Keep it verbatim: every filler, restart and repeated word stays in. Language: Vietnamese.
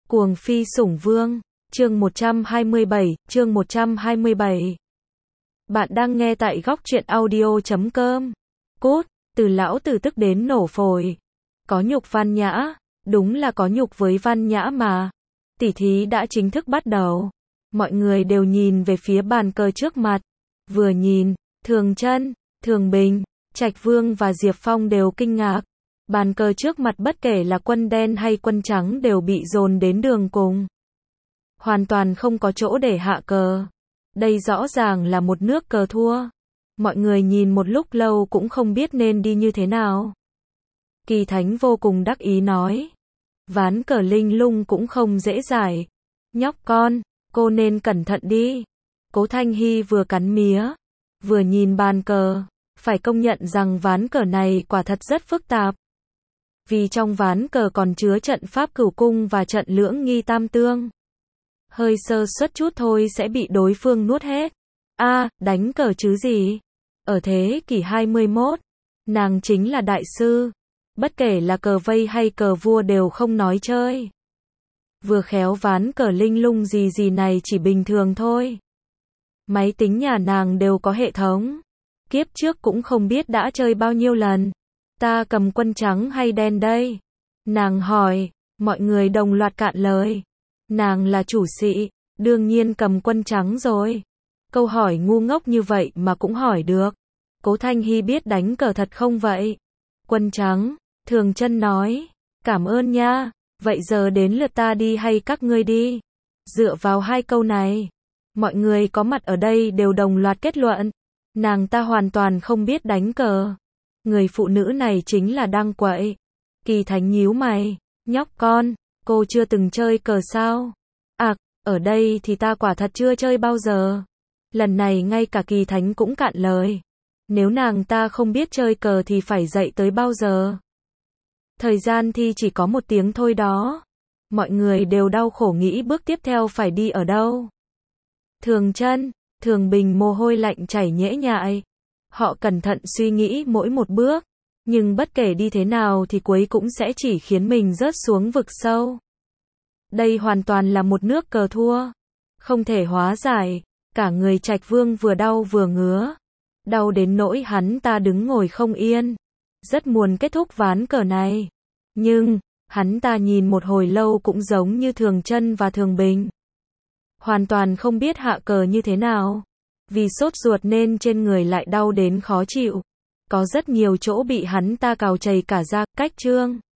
Cuồng phi sủng vương, chương một trăm hai mươi bảy, chương một trăm hai mươi bảy. Bạn đang nghe tại góc truyện audio chấm com. Cút, từ lão tử tức đến nổ phổi. Có nhục Văn Nhã, đúng là có nhục với Văn Nhã mà. Tỉ thí đã chính thức bắt đầu. Mọi người đều nhìn về phía bàn cờ trước mặt. Vừa nhìn, Thường Chân, Thường Bình, Trạch Vương và Diệp Phong đều kinh ngạc. Bàn cờ trước mặt bất kể là quân đen hay quân trắng đều bị dồn đến đường cùng. Hoàn toàn không có chỗ để hạ cờ. Đây rõ ràng là một nước cờ thua. Mọi người nhìn một lúc lâu cũng không biết nên đi như thế nào. Kỳ Thánh vô cùng đắc ý nói. Ván cờ linh lung cũng không dễ giải. Nhóc con, cô nên cẩn thận đi. Cố Thanh Hy vừa cắn mía, vừa nhìn bàn cờ. Phải công nhận rằng ván cờ này quả thật rất phức tạp. Vì trong ván cờ còn chứa trận pháp cửu cung và trận lưỡng nghi tam tương. Hơi sơ suất chút thôi sẽ bị đối phương nuốt hết. A, à, đánh cờ chứ gì? Ở thế kỷ hai mươi mốt, nàng chính là đại sư. Bất kể là cờ vây hay cờ vua đều không nói chơi. Vừa khéo ván cờ linh lung gì gì này chỉ bình thường thôi. Máy tính nhà nàng đều có hệ thống. Kiếp trước cũng không biết đã chơi bao nhiêu lần. Ta cầm quân trắng hay đen đây? Nàng hỏi, mọi người đồng loạt cạn lời. Nàng là chủ sĩ, đương nhiên cầm quân trắng rồi. Câu hỏi ngu ngốc như vậy mà cũng hỏi được. Cố Thanh Hy biết đánh cờ thật không vậy? Quân trắng, Thường Chân nói, cảm ơn nha, vậy giờ đến lượt ta đi hay các ngươi đi? Dựa vào hai câu này, mọi người có mặt ở đây đều đồng loạt kết luận, nàng ta hoàn toàn không biết đánh cờ. Người phụ nữ này chính là đang quậy. Kỳ Thánh nhíu mày, nhóc con, cô chưa từng chơi cờ sao? À, ở đây thì ta quả thật chưa chơi bao giờ. Lần này ngay cả Kỳ Thánh cũng cạn lời. Nếu nàng ta không biết chơi cờ thì phải dạy tới bao giờ? Thời gian thi chỉ có một tiếng thôi đó. Mọi người đều đau khổ nghĩ bước tiếp theo phải đi ở đâu. Thường Chân, Thường Bình mồ hôi lạnh chảy nhễ nhại. Họ cẩn thận suy nghĩ mỗi một bước, nhưng bất kể đi thế nào thì cuối cũng sẽ chỉ khiến mình rớt xuống vực sâu. Đây hoàn toàn là một nước cờ thua, không thể hóa giải. Cả người Trạch Vương vừa đau vừa ngứa, đau đến nỗi hắn ta đứng ngồi không yên, rất muốn kết thúc ván cờ này. Nhưng, hắn ta nhìn một hồi lâu cũng giống như Thường Chân và Thường Bình. Hoàn toàn không biết hạ cờ như thế nào. Vì sốt ruột nên trên người lại đau đến khó chịu. Có rất nhiều chỗ bị hắn ta cào chảy cả da, cách trương.